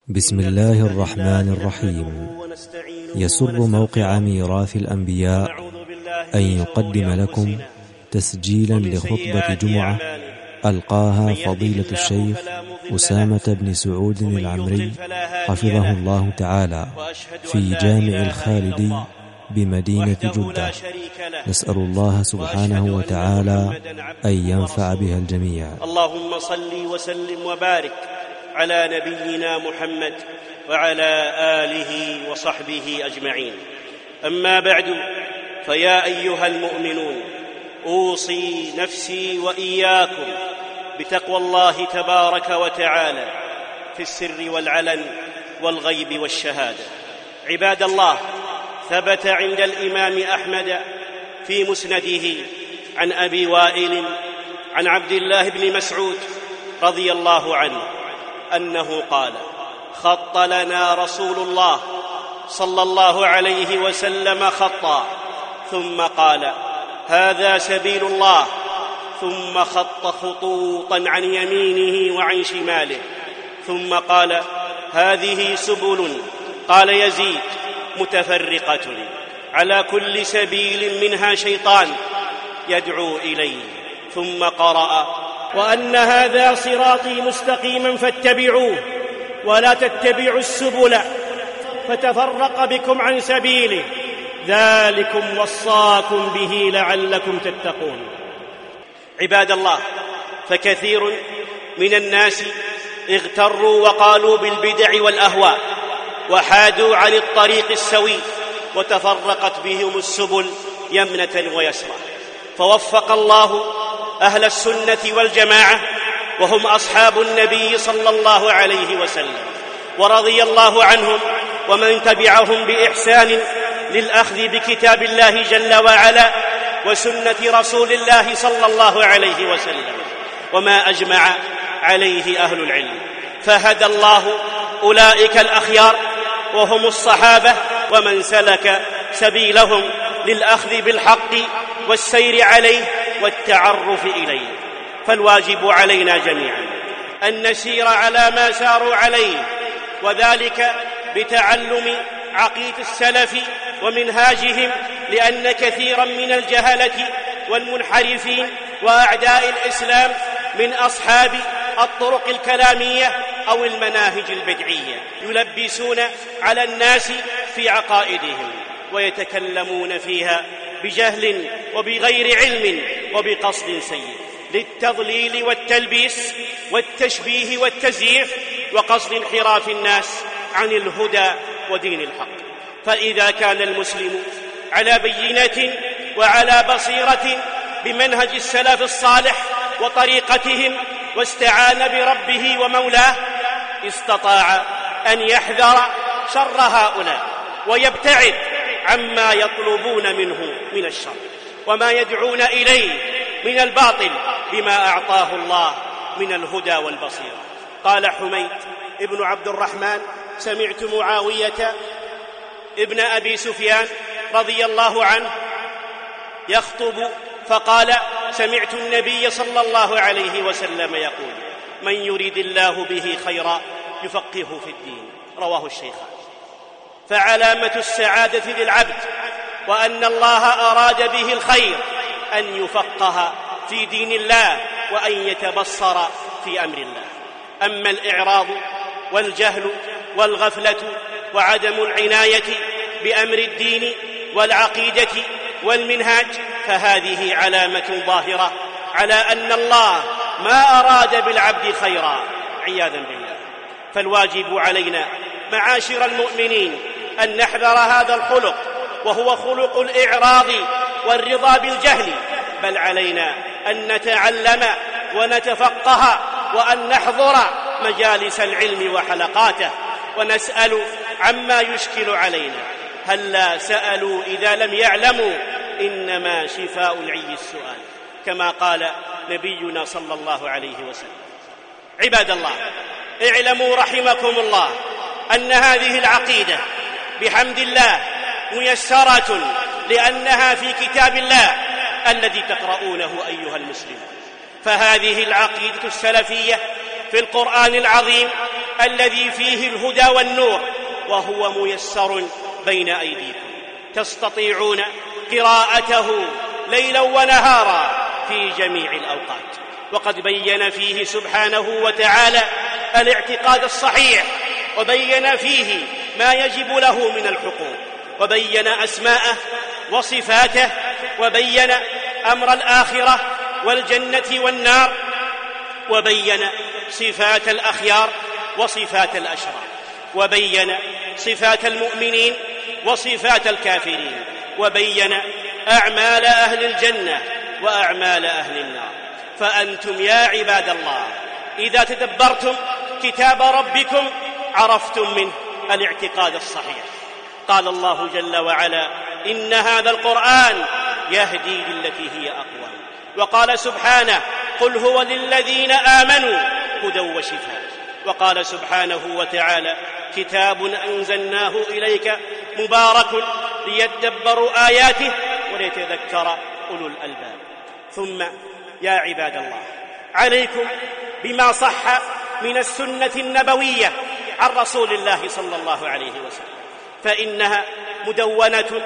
بسم الله الرحمن الرحيم. يسر موقع ميراث الأنبياء أن يقدم لكم تسجيلا لخطبة جمعة ألقاها فضيلة الشيخ أسامة بن سعود العمري حفظه الله تعالى في جامع الخالدي بمدينة جدة. نسأل الله سبحانه وتعالى أن ينفع بها الجميع. اللهم صل وسلم وبارك على نبينا محمد وعلى آله وصحبه أجمعين. أما بعد، فيا أيها المؤمنون، أوصي نفسي وإياكم بتقوى الله تبارك وتعالى في السر والعلن والغيب والشهادة. عباد الله، ثبت عند الإمام أحمد في مسنده عن أبي وائل عن عبد الله بن مسعود رضي الله عنه أنه قال: خط لنا رسول الله صلى الله عليه وسلم خطا، ثم قال: هذا سبيل الله، ثم خط خطوطا عن يمينه وعن شماله، ثم قال: هذه سبل، قال يزيد، متفرقة على كل سبيل منها شيطان يدعو إليه، ثم قرأ: وأن هذا صراطي مستقيما فاتبعوه ولا تتبعوا السبل فتفرق بكم عن سبيله، ذلكم وصاكم به لعلكم تتقون. عباد الله، فكثير من الناس اغتروا وقالوا بالبدع والأهواء وحادوا عن الطريق السوي وتفرقت بهم السبل يمنة ويسرى، فوفق الله أهل السنة والجماعة وهم أصحاب النبي صلى الله عليه وسلم، ورضي الله عنهم ومن تبعهم بإحسان للأخذ بكتاب الله جل وعلا وسنة رسول الله صلى الله عليه وسلم وما أجمع عليه أهل العلم. فهدى الله أولئك الأخيار وهم الصحابة ومن سلك سبيلهم للأخذ بالحق والسير عليه والتعرف إليه. فالواجب علينا جميعا أن نسير على ما ساروا عليه، وذلك بتعلم عقيدة السلف ومنهاجهم، لأن كثيرا من الجهلة والمنحرفين وأعداء الإسلام من أصحاب الطرق الكلامية أو المناهج البدعية يلبسون على الناس في عقائدهم ويتكلمون فيها بجهل وبغير علم وبقصد سيء للتضليل والتلبيس والتشبيه والتزييف وقصد انحراف الناس عن الهدى ودين الحق. فإذا كان المسلم على بينة وعلى بصيرة بمنهج السلف الصالح وطريقتهم واستعان بربه ومولاه، استطاع أن يحذر شر هؤلاء ويبتعد عما يطلبون منه من الشر وما يدعون إليه من الباطل بما أعطاه الله من الهدى والبصيرة. قال حميد ابن عبد الرحمن: سمعت معاوية ابن أبي سفيان رضي الله عنه يخطب فقال: سمعت النبي صلى الله عليه وسلم يقول: من يريد الله به خيرا يفقهه في الدين. رواه الشيخان. فعلامة السعادة للعبد وأن الله أراد به الخير أن يفقه في دين الله وأن يتبصر في أمر الله. أما الإعراض والجهل والغفلة وعدم العناية بأمر الدين والعقيدة والمنهاج، فهذه علامة ظاهرة على أن الله ما أراد بالعبد خيرا عياذا بالله. فالواجب علينا معاشر المؤمنين أن نحذر هذا الخلق، وهو خلق الإعراض والرضا بالجهل، بل علينا أن نتعلم ونتفقه وأن نحضر مجالس العلم وحلقاته ونسأل عما يشكل علينا. هلا سألوا إذا لم يعلموا، إنما شفاء العي السؤال، كما قال نبينا صلى الله عليه وسلم. عباد الله، اعلموا رحمكم الله أن هذه العقيدة بحمد الله ميسرة، لأنها في كتاب الله الذي تقرؤونه أيها المسلمون. فهذه العقيدة السلفية في القرآن العظيم الذي فيه الهدى والنور، وهو ميسر بين أيديكم، تستطيعون قراءته ليلا ونهارا في جميع الأوقات. وقد بين فيه سبحانه وتعالى الاعتقاد الصحيح، وبين فيه ما يجب له من الحقوق، وبين أسماءه وصفاته، وبين أمر الآخرة والجنة والنار، وبين صفات الأخيار وصفات الأشرار، وبين صفات المؤمنين وصفات الكافرين، وبين أعمال أهل الجنة وأعمال أهل النار. فأنتم يا عباد الله إذا تدبرتم كتاب ربكم عرفتم منه الاعتقاد الصحيح. قال الله جل وعلا: إن هذا القرآن يهدي للتي هي أقوم. وقال سبحانه: قل هو للذين آمنوا هدى وشفاء. وقال سبحانه وتعالى: كتاب أنزلناه إليك مبارك ليدبروا آياته وليتذكر أولو الألباب. ثم يا عباد الله عليكم بما صح من السنة النبوية عن رسول الله صلى الله عليه وسلم، فإنها مدونة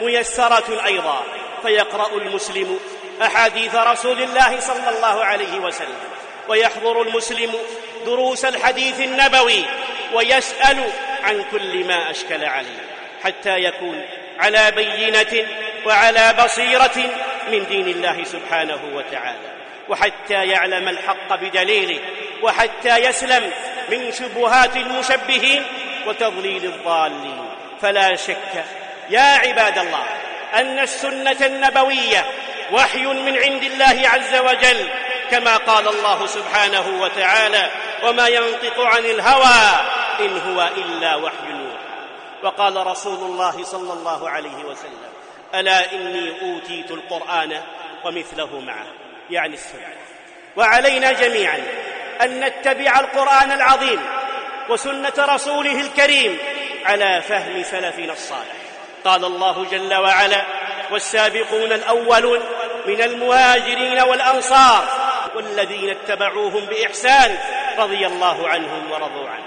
ميسرة أيضا، فيقرأ المسلم أحاديث رسول الله صلى الله عليه وسلم، ويحضر المسلم دروس الحديث النبوي، ويسأل عن كل ما أشكل عليه، حتى يكون على بينة وعلى بصيرة من دين الله سبحانه وتعالى، وحتى يعلم الحق بدليله، وحتى يسلم من شبهات المشبهين وتضليل الضالين. فلا شك يا عباد الله أن السنة النبوية وحي من عند الله عز وجل، كما قال الله سبحانه وتعالى: وما ينطق عن الهوى إن هو إلا وحي يوحى. وقال رسول الله صلى الله عليه وسلم: ألا إني أوتيت القرآن ومثله معه، يعني السنة. وعلينا جميعا أن نتبع القرآن العظيم وسنة رسوله الكريم على فهم سلفنا الصالح. قال الله جل وعلا: والسابقون الأولون من المهاجرين والأنصار والذين اتبعوهم بإحسان رضي الله عنهم ورضوا عنه.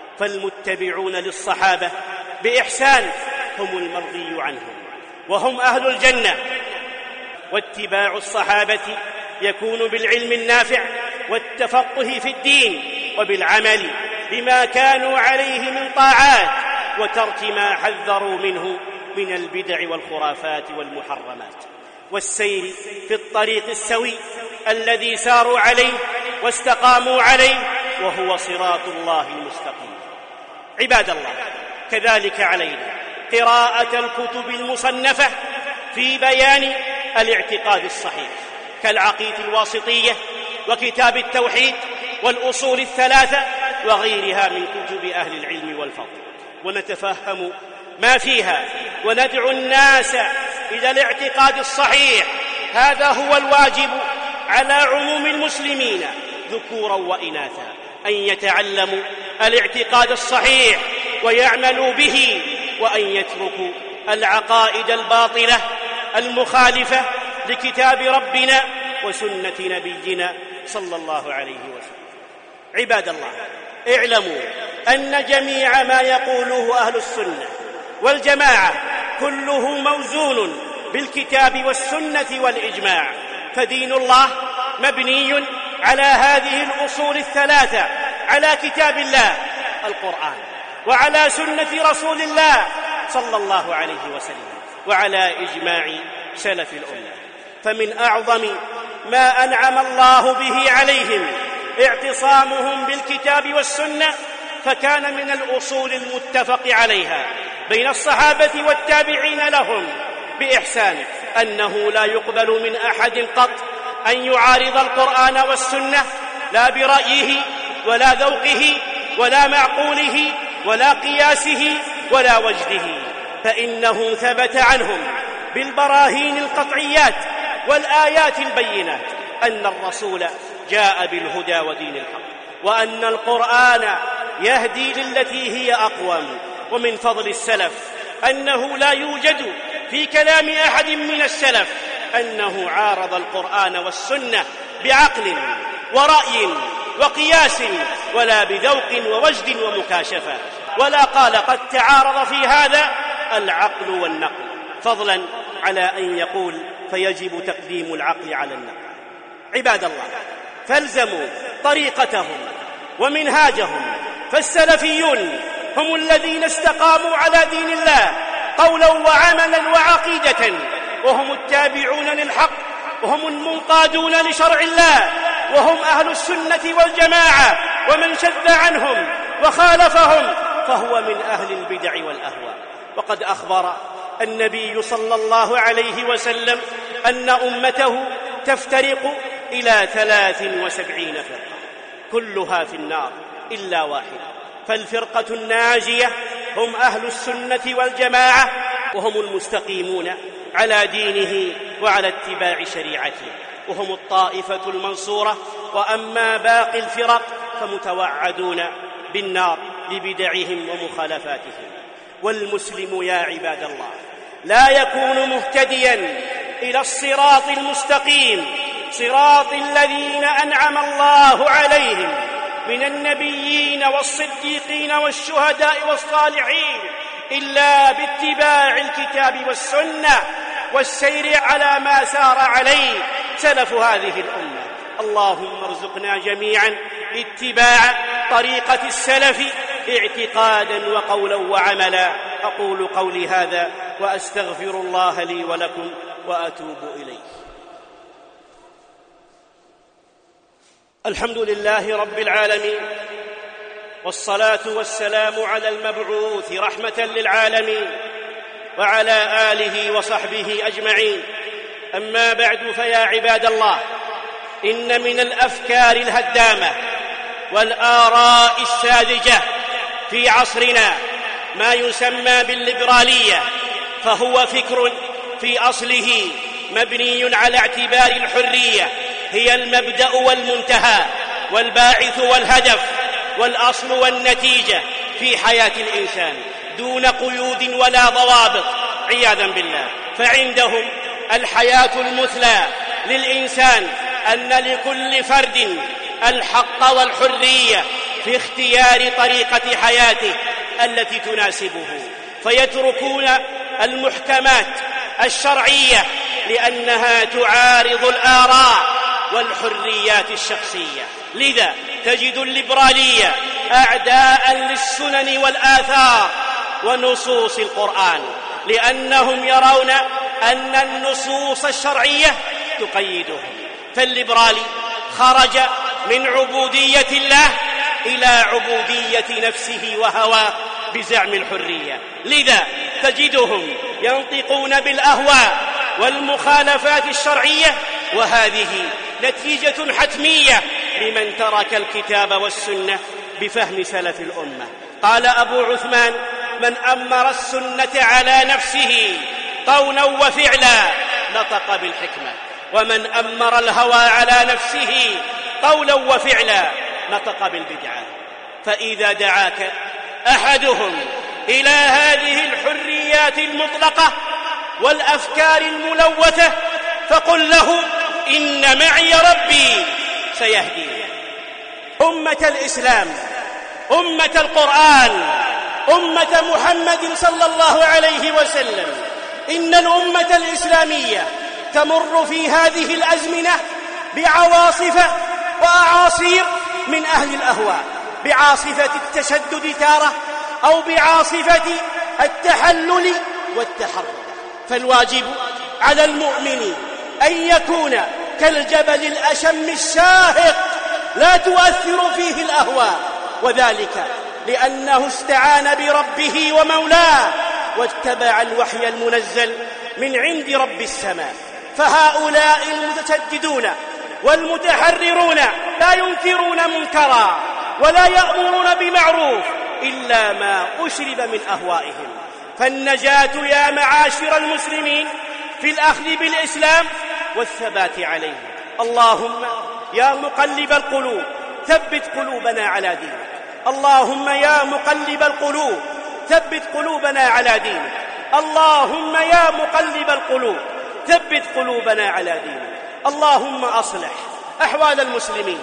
فالمتبعون للصحابة بإحسان هم المرضي عنهم، وهم أهل الجنة. واتباع الصحابة يكون بالعلم النافع والتفقه في الدين، وبالعمل بما كانوا عليه من طاعات، وترك ما حذروا منه من البدع والخرافات والمحرمات، والسير في الطريق السوي الذي ساروا عليه واستقاموا عليه، وهو صراط الله المستقيم. عباد الله، كذلك علينا قراءة الكتب المصنفة في بيان الاعتقاد الصحيح، كالعقيدة الواسطية وكتاب التوحيد والأصول الثلاثة وغيرها من كتب أهل العلم والفضل، ونتفهم ما فيها وندعو الناس إلى الاعتقاد الصحيح. هذا هو الواجب على عموم المسلمين ذكورا وإناثا، أن يتعلموا الاعتقاد الصحيح ويعملوا به، وأن يتركوا العقائد الباطلة المخالفة لكتاب ربنا وسنة نبينا صلى الله عليه وسلم. عباد الله، اعلموا أن جميع ما يقوله أهل السنة والجماعة كله موزون بالكتاب والسنة والإجماع، فدين الله مبني على هذه الأصول الثلاثة: على كتاب الله القرآن، وعلى سنة رسول الله صلى الله عليه وسلم، وعلى إجماع سلف الأمة. فمن أعظم ما أنعم الله به عليهم اعتصامهم بالكتاب والسنة، فكان من الأصول المتفق عليها بين الصحابة والتابعين لهم بإحسان أنه لا يقبل من أحد قط أن يعارض القرآن والسنة، لا برأيه ولا ذوقه ولا معقوله ولا قياسه ولا وجده، فإنه ثبت عنهم بالبراهين القطعيات والآيات البينات أن الرسول جاء بالهدى ودين الحق، وأن القرآن يهدي للتي هي أقوم. ومن فضل السلف أنه لا يوجد في كلام أحد من السلف أنه عارض القرآن والسنة بعقل ورأي وقياس ولا بذوق ووجد ومكاشفة، ولا قال قد تعارض في هذا العقل والنقل، فضلا على أن يقول فيجب تقديم العقل على النقل. عباد الله، فالزموا طريقتهم ومنهاجهم، فالسلفيون هم الذين استقاموا على دين الله قولا وعملا وعقيدة، وهم التابعون للحق، وهم المنقادون لشرع الله، وهم أهل السنة والجماعة، ومن شذ عنهم وخالفهم فهو من أهل البدع والأهواء. وقد أخبر النبي صلى الله عليه وسلم أن أمته تفترق إلى 73 فرقة كلها في النار إلا واحدة، فالفرقة الناجية هم أهل السنة والجماعة، وهم المستقيمون على دينه وعلى اتباع شريعته، وهم الطائفة المنصورة. وأما باقي الفرق فمتوعدون بالنار لبدعهم ومخالفاتهم. والمسلم يا عباد الله لا يكون مهتديا إلى الصراط المستقيم، صراط الذين أنعم الله عليهم من النبيين والصديقين والشهداء والصالحين، إلا باتباع الكتاب والسنة والسير على ما سار عليه سلف هذه الأمة. اللهم ارزقنا جميعا اتباع طريقة السلف اعتقادا وقولا وعملا. أقول قولي هذا وأستغفر الله لي ولكم وأتوب إليه. الحمد لله رب العالمين، والصلاة والسلام على المبعوث رحمة للعالمين وعلى آله وصحبه أجمعين. أما بعد، فيا عباد الله، إن من الأفكار الهدامة والآراء الساذجة في عصرنا ما يسمى بالليبرالية، فهو فكر في أصله مبني على اعتبار الحرية هي المبدأ والمنتهى والباعث والهدف والأصل والنتيجة في حياة الإنسان دون قيود ولا ضوابط عياذا بالله. فعندهم الحياة المثلى للإنسان أن لكل فرد الحق والحرية في اختيار طريقة حياته التي تناسبه، فيتركون المحكمات الشرعية لأنها تعارض الآراء والحريات الشخصية. لذا تجد الليبرالية أعداء للسنن والآثار ونصوص القرآن، لأنهم يرون أن النصوص الشرعية تقيدهم. فالليبرالي خرج من عبودية الله إلى عبودية نفسه وهواه بزعم الحرية. لذا تجدهم ينطقون بالأهواء والمخالفات الشرعية، وهذه نتيجة حتمية لمن ترك الكتاب والسنة بفهم سلف الأمة. قال أبو عثمان: من أمر السنة على نفسه قولا وفعلا نطق بالحكمة، ومن أمر الهوى على نفسه قولا وفعلا نطق بالبدعة. فإذا دعاك أحدهم إلى هذه الحريات المطلقة والأفكار الملوثة فقل له: إن معي ربي سيهديني. أمة الإسلام، أمة القرآن، أمة محمد صلى الله عليه وسلم، إن الأمة الإسلامية تمر في هذه الأزمنة بعواصف وأعاصير من أهل الأهواء، بعاصفة التشدد تارة، أو بعاصفة التحلل والتحرر. فالواجب على المؤمن أن يكون كالجبل الأشم الشاهق لا تؤثر فيه الأهواء، وذلك لأنه استعان بربه ومولاه واتبع الوحي المنزل من عند رب السماء. فهؤلاء المتشددون والمتحررون لا ينكرون منكرا ولا يأمرون بمعروف إلا ما أشرب من أهوائهم. فالنجاة يا معاشر المسلمين في الأخذ بالإسلام والثبات عليه. اللهم يا مقلب القلوب ثبت قلوبنا على دينك. اللهم يا مقلب القلوب ثبت قلوبنا على دينك. اللهم يا مقلب القلوب ثبت قلوبنا على دينك. اللهم أصلح أحوال المسلمين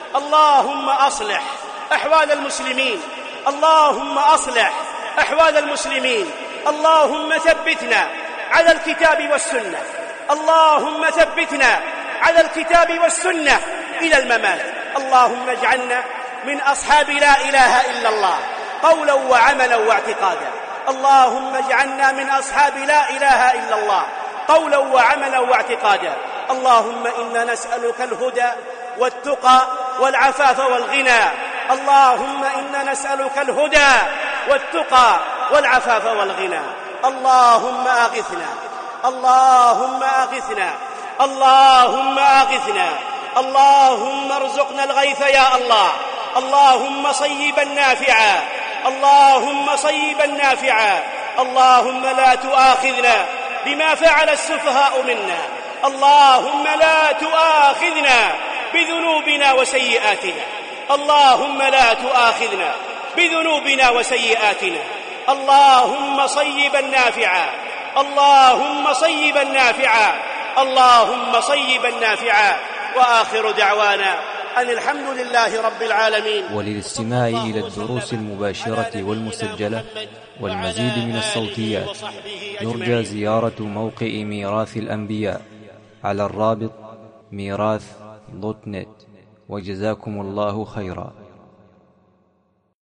اللهم أصلح أحوال المسلمين، اللهم أصلح أحوال المسلمين، اللهم ثبتنا على الكتاب والسنة، اللهم ثبتنا على الكتاب والسنة إلى الممات. اللهم اجعلنا من أصحاب لا إله إلا الله قولا وعملا واعتقادا، اللهم اجعلنا من أصحاب لا إله إلا الله قولا وعملا واعتقادا. اللهم إنا نسألك الهدى والتقى والعفاف والغنى، اللهم إنا نسألك الهدى والتقى والعفاف والغنى. اللهم أغثنا، اللهم أغثنا، اللهم أغثنا، اللهم ارزقنا الغيث يا الله، اللهم صيبا نافعا، اللهم صيبا نافعا. اللهم لا تؤاخذنا بما فعل السفهاء منا، اللهم لا تؤاخذنا بذنوبنا وسيئاتنا، اللهم لا تؤاخذنا بذنوبنا وسيئاتنا. اللهم صيبا نافعا، اللهم صيبا نافعا، اللهم صيبا نافعا. وآخر دعوانا أن الحمد لله رب العالمين. وللاستماع إلى الدروس المباشرة والمسجلة والمزيد من الصوتيات يرجى زيارة موقع ميراث الأنبياء على الرابط ميراث.net. وجزاكم الله خيرا.